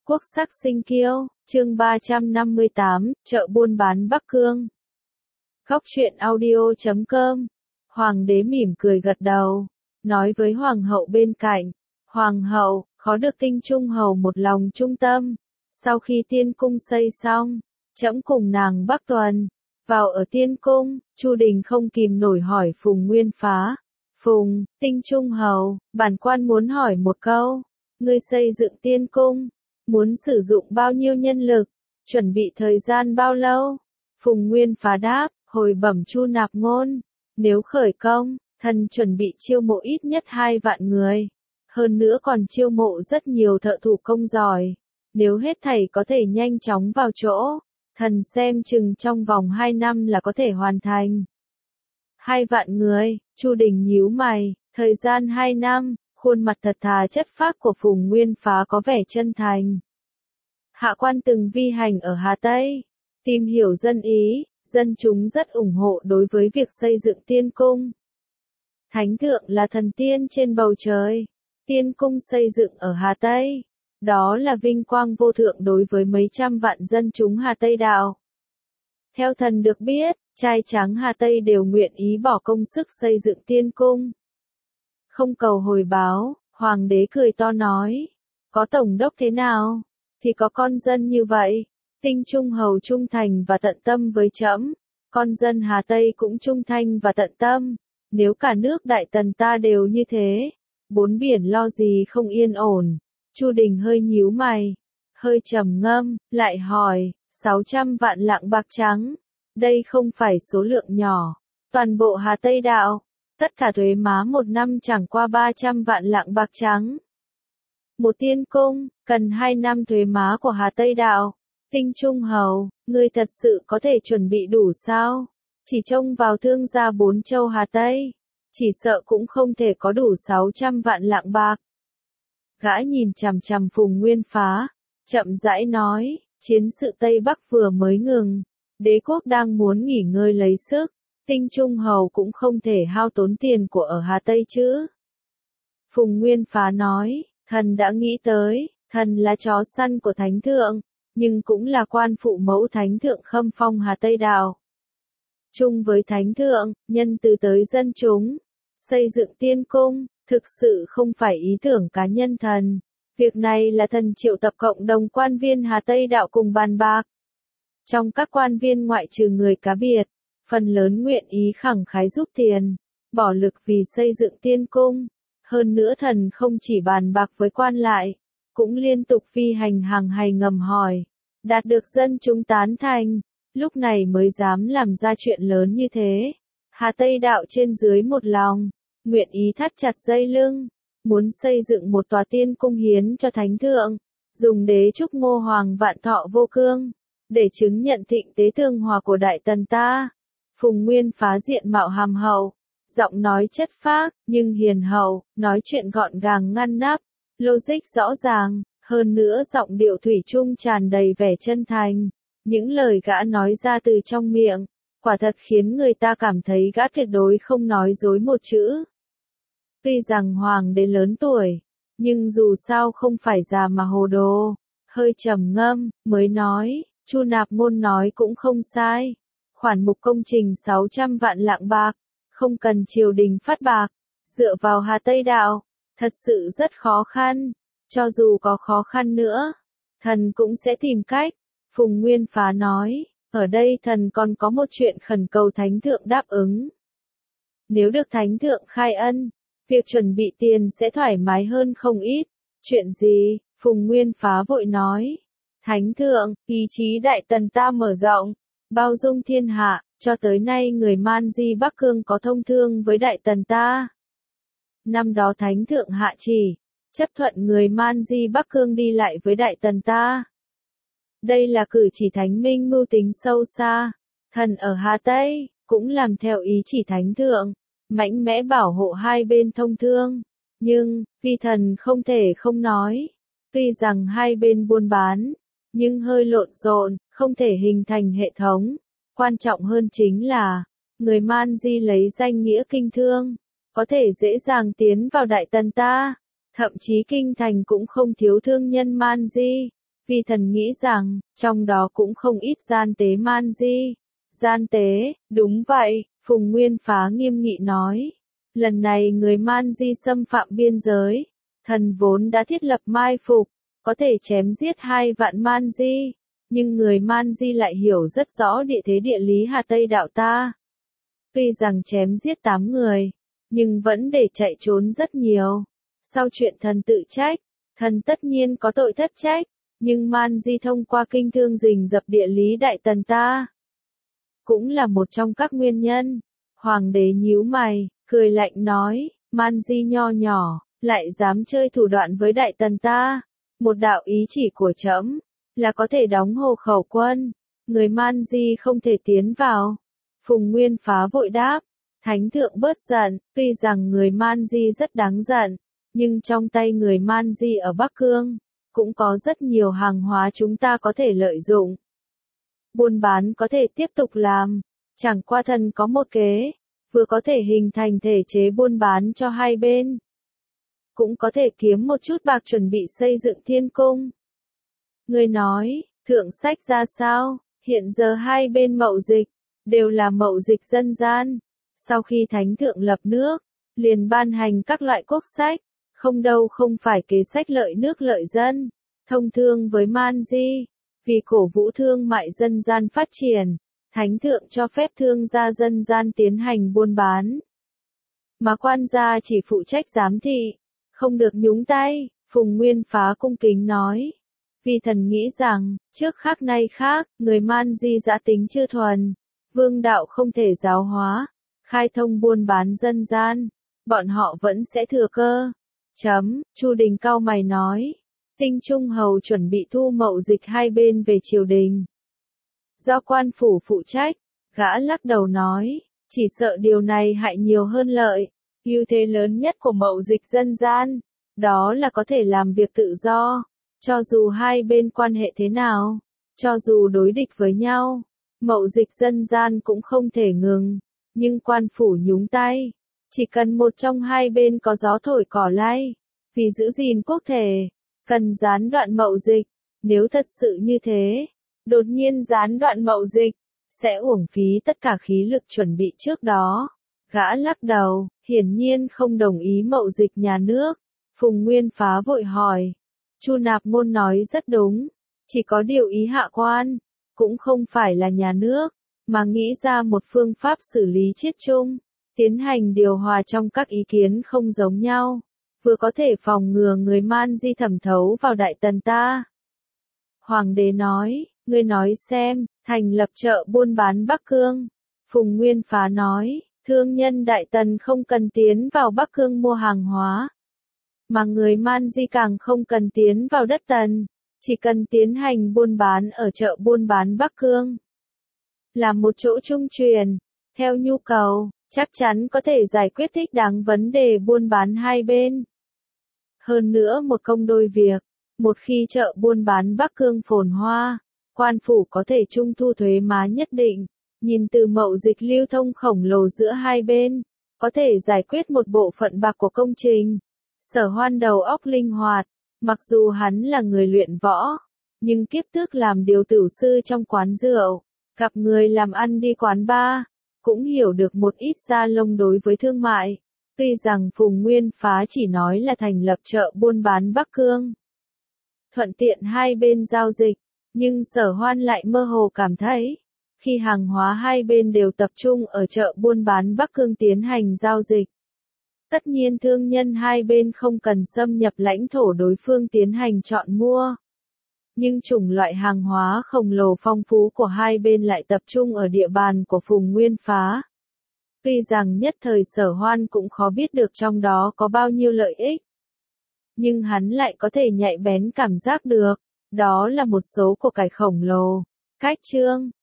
Quốc sắc sinh kiêu, chương 358, chợ buôn bán Bắc Cương. Góc truyện audio.com. Hoàng đế mỉm cười gật đầu, nói với hoàng hậu bên cạnh, hoàng hậu, khó được Tinh Trung hầu một lòng trung tâm. Sau khi tiên cung xây xong, trẫm cùng nàng Bắc Tuần vào ở tiên cung. Chu Đình không kìm nổi hỏi Phùng Nguyên Phá, Phùng, Tinh Trung hầu, bản quan muốn hỏi một câu, ngươi xây dựng tiên cung, muốn sử dụng bao nhiêu nhân lực, chuẩn bị thời gian bao lâu? Phùng Nguyên Phá đáp, hồi bẩm Chu Nạp Ngôn, nếu khởi công, thần chuẩn bị chiêu mộ ít nhất 2 vạn người, hơn nữa còn chiêu mộ rất nhiều thợ thủ công giỏi, nếu hết thảy có thể nhanh chóng vào chỗ, thần xem chừng trong vòng 2 năm là có thể hoàn thành. 2 vạn người, Chu Đình nhíu mày, thời gian 2 năm, khuôn mặt thật thà chất phác của Phùng Nguyên Phá có vẻ chân thành. Hạ quan từng vi hành ở Hà Tây, tìm hiểu dân ý, dân chúng rất ủng hộ đối với việc xây dựng tiên cung. Thánh thượng là thần tiên trên bầu trời, tiên cung xây dựng ở Hà Tây, đó là vinh quang vô thượng đối với mấy trăm vạn dân chúng Hà Tây đạo. Theo thần được biết, trai tráng Hà Tây đều nguyện ý bỏ công sức xây dựng tiên cung. Không cầu hồi báo, hoàng đế cười to nói, có tổng đốc thế nào, thì có con dân như vậy. Tinh Trung hầu trung thành và tận tâm với trẫm, con dân Hà Tây cũng trung thành và tận tâm. Nếu cả nước Đại Tần ta đều như thế, 4 biển lo gì không yên ổn. Chu Đình hơi nhíu mày, hơi trầm ngâm, lại hỏi, 600 vạn lạng bạc trắng, đây không phải số lượng nhỏ. Toàn bộ Hà Tây đạo, tất cả thuế má một năm chẳng qua 300 vạn lạng bạc trắng. Một tiên cung, cần 2 năm thuế má của Hà Tây đạo. Tinh Trung hầu, ngươi thật sự có thể chuẩn bị đủ sao? Chỉ trông vào thương gia 4 châu Hà Tây, chỉ sợ cũng không thể có đủ 600 vạn lạng bạc. Gã nhìn chằm chằm Phùng Nguyên Phá, chậm rãi nói, chiến sự Tây Bắc vừa mới ngừng, đế quốc đang muốn nghỉ ngơi lấy sức, Tinh Trung hầu cũng không thể hao tốn tiền của ở Hà Tây chứ. Phùng Nguyên Phá nói, thần đã nghĩ tới, thần là chó săn của thánh thượng, nhưng cũng là quan phụ mẫu thánh thượng khâm phong Hà Tây đạo. Chung với thánh thượng, nhân từ tới dân chúng, xây dựng tiên cung, thực sự không phải ý tưởng cá nhân thần. Việc này là thần triệu tập cộng đồng quan viên Hà Tây đạo cùng bàn bạc. Trong các quan viên ngoại trừ người cá biệt, phần lớn nguyện ý khẳng khái giúp tiền, bỏ lực vì xây dựng tiên cung. Hơn nữa thần không chỉ bàn bạc với quan lại, cũng liên tục phi hành hàng hay ngầm hỏi, đạt được dân chúng tán thành, lúc này mới dám làm ra chuyện lớn như thế. Hà Tây đạo trên dưới một lòng, nguyện ý thắt chặt dây lưng, muốn xây dựng một tòa tiên cung hiến cho thánh thượng, dùng đế chúc Ngô Hoàng vạn thọ vô cương, để chứng nhận thịnh tế thương hòa của Đại Tần ta. Phùng Nguyên Phá diện mạo hàm hậu, giọng nói chất phác, nhưng hiền hậu, nói chuyện gọn gàng ngăn nắp, logic rõ ràng, hơn nữa giọng điệu thủy chung tràn đầy vẻ chân thành. Những lời gã nói ra từ trong miệng, quả thật khiến người ta cảm thấy gã tuyệt đối không nói dối một chữ. Tuy rằng hoàng đế lớn tuổi, nhưng dù sao không phải già mà hồ đồ, hơi trầm ngâm, mới nói, Chu Nạp Ngôn nói cũng không sai. Khoản mục công trình 600 vạn lạng bạc, không cần triều đình phát bạc, dựa vào Hà Tây đạo, thật sự rất khó khăn. Cho dù có khó khăn nữa, thần cũng sẽ tìm cách. Phùng Nguyên Phá nói, ở đây thần còn có một chuyện khẩn cầu thánh thượng đáp ứng. Nếu được thánh thượng khai ân, việc chuẩn bị tiền sẽ thoải mái hơn không ít. Chuyện gì? Phùng Nguyên Phá vội nói. Thánh thượng, ý chí Đại Tần ta mở rộng, bao dung thiên hạ, cho tới nay người Man Di Bắc Cương có thông thương với Đại Tần ta. Năm đó thánh thượng hạ chỉ, chấp thuận người Man Di Bắc Cương đi lại với Đại Tần ta. Đây là cử chỉ thánh minh mưu tính sâu xa. Thần ở Hà Tây, cũng làm theo ý chỉ thánh thượng, mạnh mẽ bảo hộ hai bên thông thương. Nhưng, vì thần không thể không nói, tuy rằng hai bên buôn bán, nhưng hơi lộn xộn, không thể hình thành hệ thống. Quan trọng hơn chính là, người Man Di lấy danh nghĩa kinh thương, có thể dễ dàng tiến vào Đại Tần ta. Thậm chí kinh thành cũng không thiếu thương nhân Man Di. vì thần nghĩ rằng, trong đó cũng không ít gian tế man di. Gian tế, đúng vậy, Phùng Nguyên Phá nghiêm nghị nói. Lần này người man di xâm phạm biên giới, thần vốn đã thiết lập mai phục, có thể chém giết 2 vạn man di, nhưng người man di lại hiểu rất rõ địa thế địa lý Hà Tây đạo ta. Tuy rằng chém giết 8 người, nhưng vẫn để chạy trốn rất nhiều. Sau chuyện thần tự trách, thần tất nhiên có tội thất trách, nhưng man di thông qua kinh thương rình rập địa lý đại tần ta. Cũng là một trong các nguyên nhân. Hoàng đế nhíu mày, cười lạnh nói, man di nho nhỏ, lại dám chơi thủ đoạn với đại tần ta. Một đạo ý chỉ của trẫm là có thể đóng hộ khẩu quân, người man di không thể tiến vào. Phùng Nguyên Phá vội đáp, thánh thượng bớt giận, tuy rằng người man di rất đáng giận, nhưng trong tay người man di ở Bắc Cương, cũng có rất nhiều hàng hóa chúng ta có thể lợi dụng. Buôn bán có thể tiếp tục làm, chẳng qua thần có một kế, vừa có thể hình thành thể chế buôn bán cho hai bên, cũng có thể kiếm một chút bạc chuẩn bị xây dựng thiên cung. Người nói, thượng sách ra sao, hiện giờ hai bên mậu dịch, đều là mậu dịch dân gian. Sau khi thánh thượng lập nước, liền ban hành các loại quốc sách, không đâu không phải kế sách lợi nước lợi dân, thông thương với man di, vì cổ vũ thương mại dân gian phát triển, thánh thượng cho phép thương gia dân gian tiến hành buôn bán. Mà quan gia chỉ phụ trách giám thị, không được nhúng tay, Phùng Nguyên Phá cung kính nói. Vì thần nghĩ rằng, trước khác nay khác, người man di dã tính chưa thuần, vương đạo không thể giáo hóa, khai thông buôn bán dân gian, bọn họ vẫn sẽ thừa cơ. Chu Đình cau mày nói, Tinh Trung Hầu chuẩn bị thu mậu dịch hai bên về triều đình. Do quan phủ phụ trách, gã lắc đầu nói, chỉ sợ điều này hại nhiều hơn lợi, ưu thế lớn nhất của mậu dịch dân gian, đó là có thể làm việc tự do, cho dù hai bên quan hệ thế nào, cho dù đối địch với nhau, mậu dịch dân gian cũng không thể ngừng, nhưng quan phủ nhúng tay, chỉ cần một trong hai bên có gió thổi cỏ lay, vì giữ gìn quốc thể, cần gián đoạn mậu dịch, nếu thật sự như thế, đột nhiên gián đoạn mậu dịch, sẽ uổng phí tất cả khí lực chuẩn bị trước đó. Gã lắc đầu, hiển nhiên không đồng ý mậu dịch nhà nước. Phùng Nguyên Phá vội hỏi, Chu Nạp Môn nói rất đúng, chỉ có điều ý hạ quan, cũng không phải là nhà nước, mà nghĩ ra một phương pháp xử lý chiết chung, tiến hành điều hòa trong các ý kiến không giống nhau, vừa có thể phòng ngừa người man di thẩm thấu vào đại tần ta. Hoàng đế nói, ngươi nói xem, thành lập chợ buôn bán Bắc Cương. Phùng Nguyên Phá nói, thương nhân đại tần không cần tiến vào Bắc Cương mua hàng hóa, mà người man di càng không cần tiến vào đất tần, chỉ cần tiến hành buôn bán ở chợ buôn bán Bắc Cương. Là một chỗ trung truyền, theo nhu cầu, chắc chắn có thể giải quyết thích đáng vấn đề buôn bán hai bên. Hơn nữa một công đôi việc, một khi chợ buôn bán Bắc Cương phồn hoa, quan phủ có thể trung thu thuế má nhất định, nhìn từ mậu dịch lưu thông khổng lồ giữa hai bên, có thể giải quyết một bộ phận bạc của công trình. Sở Hoan đầu óc linh hoạt, mặc dù hắn là người luyện võ, nhưng kiếp trước làm điều tửu sư trong quán rượu, gặp người làm ăn đi quán bar, cũng hiểu được một ít da lông đối với thương mại. Tuy rằng Phùng Nguyên Phá chỉ nói là thành lập chợ buôn bán Bắc Cương, thuận tiện hai bên giao dịch, nhưng Sở Hoan lại mơ hồ cảm thấy, khi hàng hóa hai bên đều tập trung ở chợ buôn bán Bắc Cương tiến hành giao dịch, tất nhiên thương nhân hai bên không cần xâm nhập lãnh thổ đối phương tiến hành chọn mua. Nhưng chủng loại hàng hóa khổng lồ phong phú của hai bên lại tập trung ở địa bàn của Phùng Nguyên Phá. Tuy rằng nhất thời Sở Hoan cũng khó biết được trong đó có bao nhiêu lợi ích, nhưng hắn lại có thể nhạy bén cảm giác được, đó là một số của cải khổng lồ. Cách chương